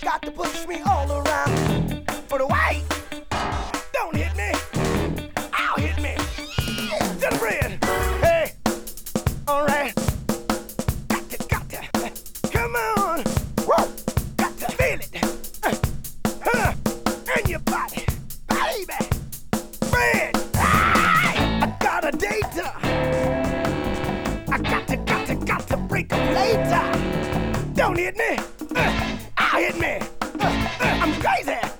got to push me all around. But wait, don't hit me. I'll hit me. To the bread. Hey, all right. Got to. Come on. Whoa. Got to feel it. In your body, baby. Bread. I got a data. I got to break up later. Don't hit me. I'll hit me. I'm crazy.